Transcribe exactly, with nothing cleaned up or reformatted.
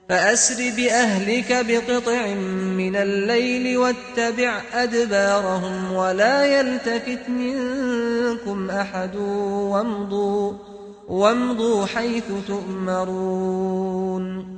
فأسر بأهلك بقطع من الليل واتبع أدبارهم ولا يلتفت منكم أحد وامضوا, وامضوا حيث تؤمرون